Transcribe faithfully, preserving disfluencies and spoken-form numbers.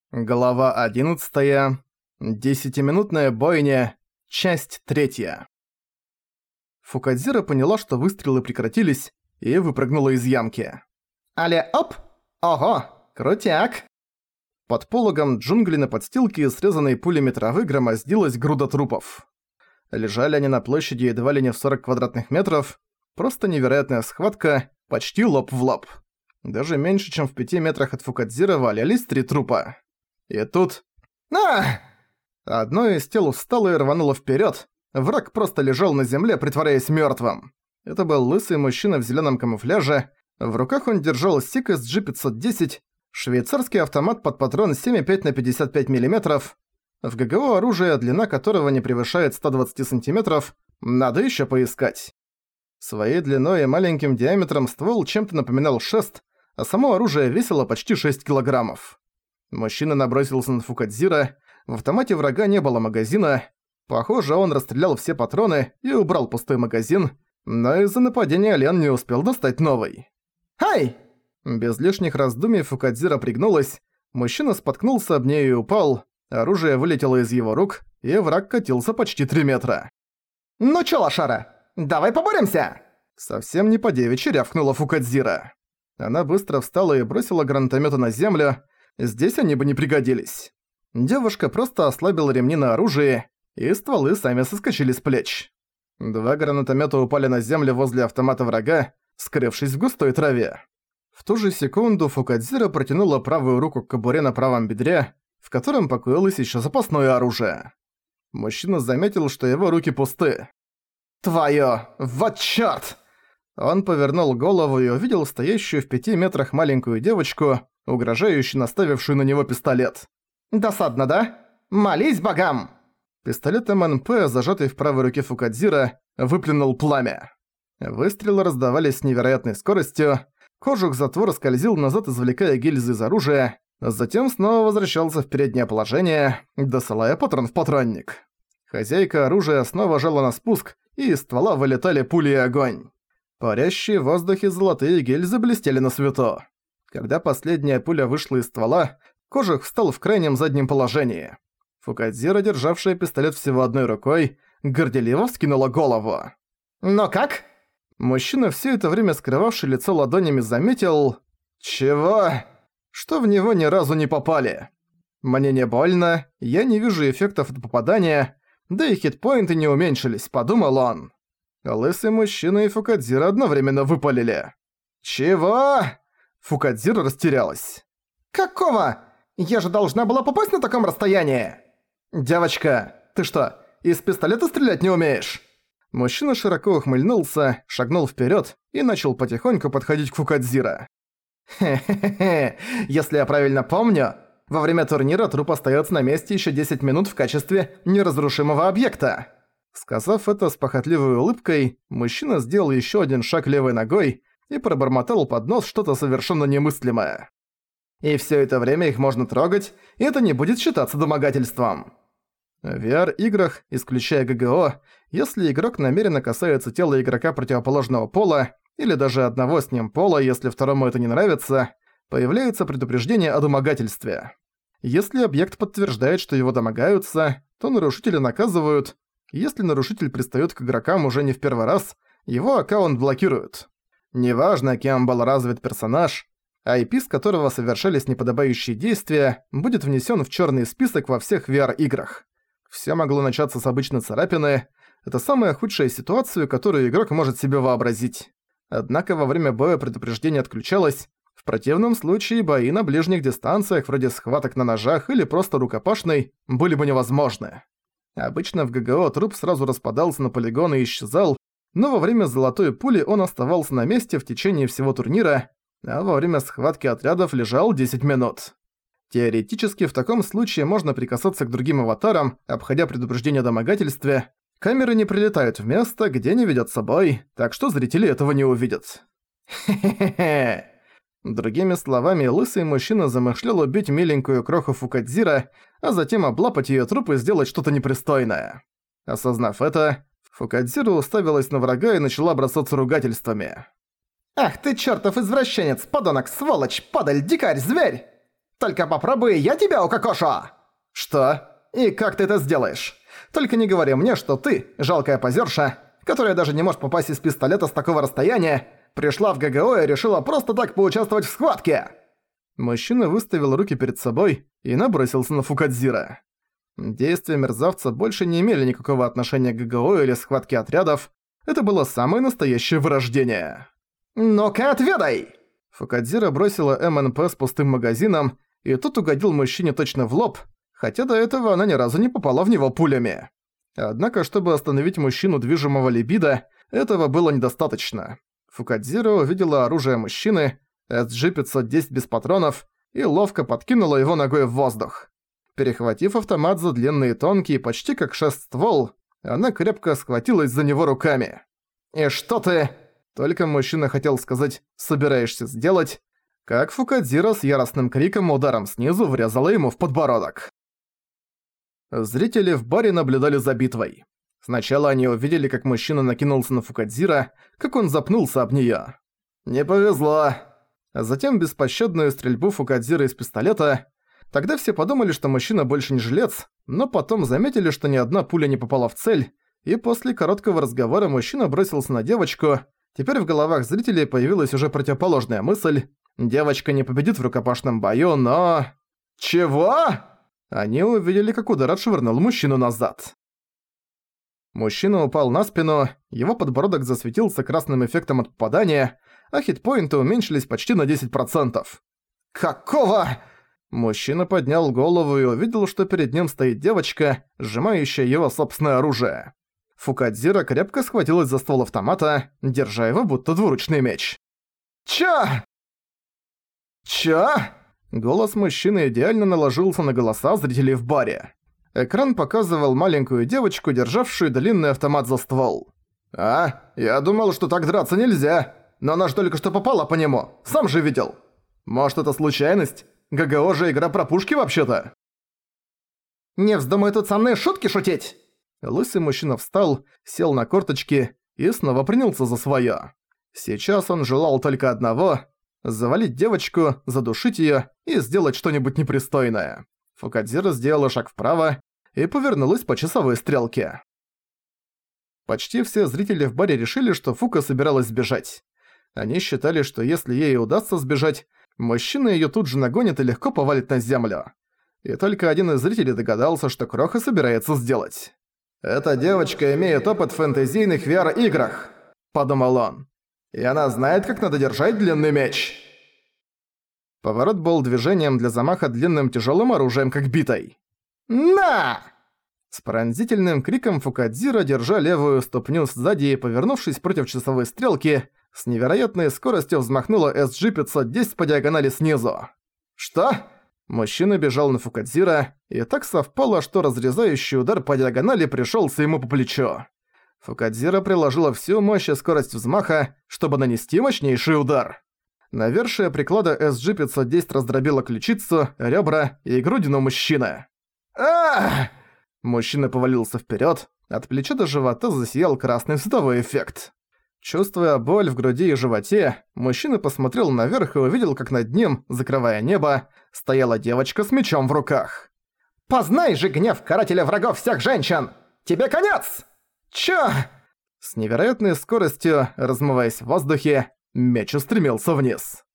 Глава одиннадцатая. Десятиминутная бойня. Часть третья. Фукадзира поняла, что выстрелы прекратились, и выпрыгнула из ямки. «Але оп! Ого! Крутяк!» Под пологом джунглей на подстилке, срезанной пулями травы, громоздилась груда трупов. Лежали они на площади едва ли не в сорок квадратных метров. Просто невероятная схватка, почти лоб в лоб. Даже меньше, чем в пяти метрах от Фукадзира валялись три трупа. И тут... А! Одно из тел устало и рвануло вперед. Враг просто лежал на земле, притворяясь мертвым. Это был лысый мужчина в зеленом камуфляже. В руках он держал сик эс джи пятьсот десять, швейцарский автомат под патрон семь и пять на пятьдесят пять миллиметров. В ГГО оружие, длина которого не превышает ста двадцати сантиметров, надо еще поискать. Своей длиной и маленьким диаметром ствол чем-то напоминал шест, а само оружие весило почти шесть килограммов. Мужчина набросился на Фукадзира, в автомате врага не было магазина. Похоже, он расстрелял все патроны и убрал пустой магазин, но из-за нападения Лен не успел достать новый. «Хай!» Без лишних раздумий Фукадзира пригнулась, мужчина споткнулся об нее и упал, оружие вылетело из его рук, и враг катился почти три метра. «Ну чё, лошара, давай поборемся!» Совсем не по-девичьи рявкнула Фукадзира. Она быстро встала и бросила гранатометы на землю. Здесь они бы не пригодились. Девушка просто ослабила ремни на оружии, и стволы сами соскочили с плеч. Два гранатомета упали на землю возле автомата врага, скрывшись в густой траве. В ту же секунду Фукадзира протянула правую руку к кобуре на правом бедре, в котором покоилось еще запасное оружие. Мужчина заметил, что его руки пусты. «Твоё! Вот чёрт!» Он повернул голову и увидел стоящую в пяти метрах маленькую девочку, угрожающе наставившую на него пистолет. «Досадно, да? Молись богам!» Пистолет эм эн пэ, зажатый в правой руке Фукадзира, выплюнул пламя. Выстрелы раздавались с невероятной скоростью. Кожух-затвор скользил назад, извлекая гильзы из оружия, затем снова возвращался в переднее положение, досылая патрон в патронник. Хозяйка оружия снова жала на спуск, и из ствола вылетали пули и огонь. Парящие в воздухе золотые гильзы блестели на свету. Когда последняя пуля вышла из ствола, кожух встал в крайнем заднем положении. Фукадзира, державшая пистолет всего одной рукой, горделиво вскинула голову. «Но как?» Мужчина, все это время скрывавший лицо ладонями, заметил... «Чего?» Что в него ни разу не попали. «Мне не больно, я не вижу эффектов от попадания, да и хитпоинты не уменьшились», — подумал он. Лысый мужчина и Фукадзира одновременно выпалили. «Чего?» Фукадзира растерялась. «Какого? Я же должна была попасть на таком расстоянии!» «Девочка, ты что, из пистолета стрелять не умеешь?» Мужчина широко ухмыльнулся, шагнул вперед и начал потихоньку подходить к Фукадзира. «Хе-хе-хе, если я правильно помню, во время турнира труп остается на месте еще десять минут в качестве неразрушимого объекта». Сказав это с похотливой улыбкой, мужчина сделал еще один шаг левой ногой и пробормотал под нос что-то совершенно немыслимое. И все это время их можно трогать, и это не будет считаться домогательством. В ви ар-играх, исключая ГГО, если игрок намеренно касается тела игрока противоположного пола, или даже одного с ним пола, если второму это не нравится, появляется предупреждение о домогательстве. Если объект подтверждает, что его домогаются, то нарушителя наказывают. Если нарушитель пристаёт к игрокам уже не в первый раз, его аккаунт блокируют. Неважно, кем был развит персонаж, ай пи, с которого совершались неподобающие действия, будет внесен в черный список во всех ви ар-играх. Все могло начаться с обычной царапины. Это самая худшая ситуация, которую игрок может себе вообразить. Однако во время боя предупреждение отключалось. В противном случае бои на ближних дистанциях, вроде схваток на ножах или просто рукопашной, были бы невозможны. Обычно в ГГО труп сразу распадался на полигоны и исчезал, но во время золотой пули он оставался на месте в течение всего турнира, а во время схватки отрядов лежал десять минут. Теоретически в таком случае можно прикасаться к другим аватарам, обходя предупреждение о домогательстве. Камеры не прилетают в место, где не ведётся бой, так что зрители этого не увидят. Хе-хе-хе. Другими словами, лысый мужчина замышлял убить миленькую кроху Фукадзира, а затем облапать её труп и сделать что-то непристойное. Осознав это, Фукадзира уставилась на врага и начала бросаться ругательствами. «Ах ты чёртов извращенец, подонок, сволочь, падаль, дикарь, зверь!» Только попробуй, я тебя укокошу!» «Что? И как ты это сделаешь? Только не говори мне, что ты, жалкая позерша, которая даже не может попасть из пистолета с такого расстояния, пришла в ГГО и решила просто так поучаствовать в схватке!» Мужчина выставил руки перед собой и набросился на Фукадзира. Действия мерзавца больше не имели никакого отношения к ГГО или схватке отрядов. Это было самое настоящее вырождение. «Ну-ка, отведай!» Фукадзира бросила МНП с пустым магазином, и тот угодил мужчине точно в лоб, хотя до этого она ни разу не попала в него пулями. Однако, чтобы остановить мужчину движимого либидо, этого было недостаточно. Фукадзира увидела оружие мужчины, эс джи пятьсот десять без патронов, и ловко подкинула его ногой в воздух. Перехватив автомат за длинный и тонкий, почти как шест ствол, она крепко схватилась за него руками. «И что ты...» Только мужчина хотел сказать «собираешься сделать», как Фукадзира с яростным криком ударом снизу врезала ему в подбородок. Зрители в баре наблюдали за битвой. Сначала они увидели, как мужчина накинулся на Фукадзира, как он запнулся об неё. «Не повезло». Затем беспощадную стрельбу Фукадзира из пистолета. Тогда все подумали, что мужчина больше не жилец, но потом заметили, что ни одна пуля не попала в цель, и после короткого разговора мужчина бросился на девочку. Теперь в головах зрителей появилась уже противоположная мысль. Девочка не победит в рукопашном бою, но... Чего? Они увидели, как удар отшвырнул мужчину назад. Мужчина упал на спину, его подбородок засветился красным эффектом от попадания, а хитпоинты уменьшились почти на десять процентов. «Какого?» Мужчина поднял голову и увидел, что перед ним стоит девочка, сжимающая его собственное оружие. Фукадзира крепко схватилась за ствол автомата, держа его будто двуручный меч. «Чё?» «Чё?» Голос мужчины идеально наложился на голоса зрителей в баре. Экран показывал маленькую девочку, державшую длинный автомат за ствол. «А, я думал, что так драться нельзя, но она ж только что попала по нему, сам же видел. Может, это случайность? ГГО же игра про пушки вообще-то». «Не вздумай тут со мной шутки шутить!» Лысый мужчина встал, сел на корточки и снова принялся за своё. Сейчас он желал только одного – завалить девочку, задушить её и сделать что-нибудь непристойное. Фукадзира сделала шаг вправо и повернулась по часовой стрелке. Почти все зрители в баре решили, что Фука собиралась сбежать. Они считали, что если ей удастся сбежать, мужчина её тут же нагонит и легко повалит на землю. И только один из зрителей догадался, что Кроха собирается сделать. «Эта девочка имеет опыт в фэнтезийных ви ар-играх», – подумал он. «И она знает, как надо держать длинный меч». Поворот был движением для замаха длинным тяжелым оружием, как битой. «На!» С пронзительным криком Фукадзира, держа левую ступню сзади и повернувшись против часовой стрелки, с невероятной скоростью взмахнула эс джи пятьсот десять по диагонали снизу. «Что?» Мужчина бежал на Фукадзира, и так совпало, что разрезающий удар по диагонали пришёлся ему по плечу. Фукадзира приложила всю мощь и скорость взмаха, чтобы нанести мощнейший удар. Навершие приклада эс джи пятьсот десять раздробило ключицу, ребра и грудину мужчины. «Ах!» Мужчина повалился вперёд, от плеча до живота засиял красный световой эффект. Чувствуя боль в груди и животе, мужчина посмотрел наверх и увидел, как над ним, закрывая небо, стояла девочка с мечом в руках. «Познай же гнев карателя врагов всех женщин! Тебе конец!» «Чё?» С невероятной скоростью, размываясь в воздухе, меч устремился вниз.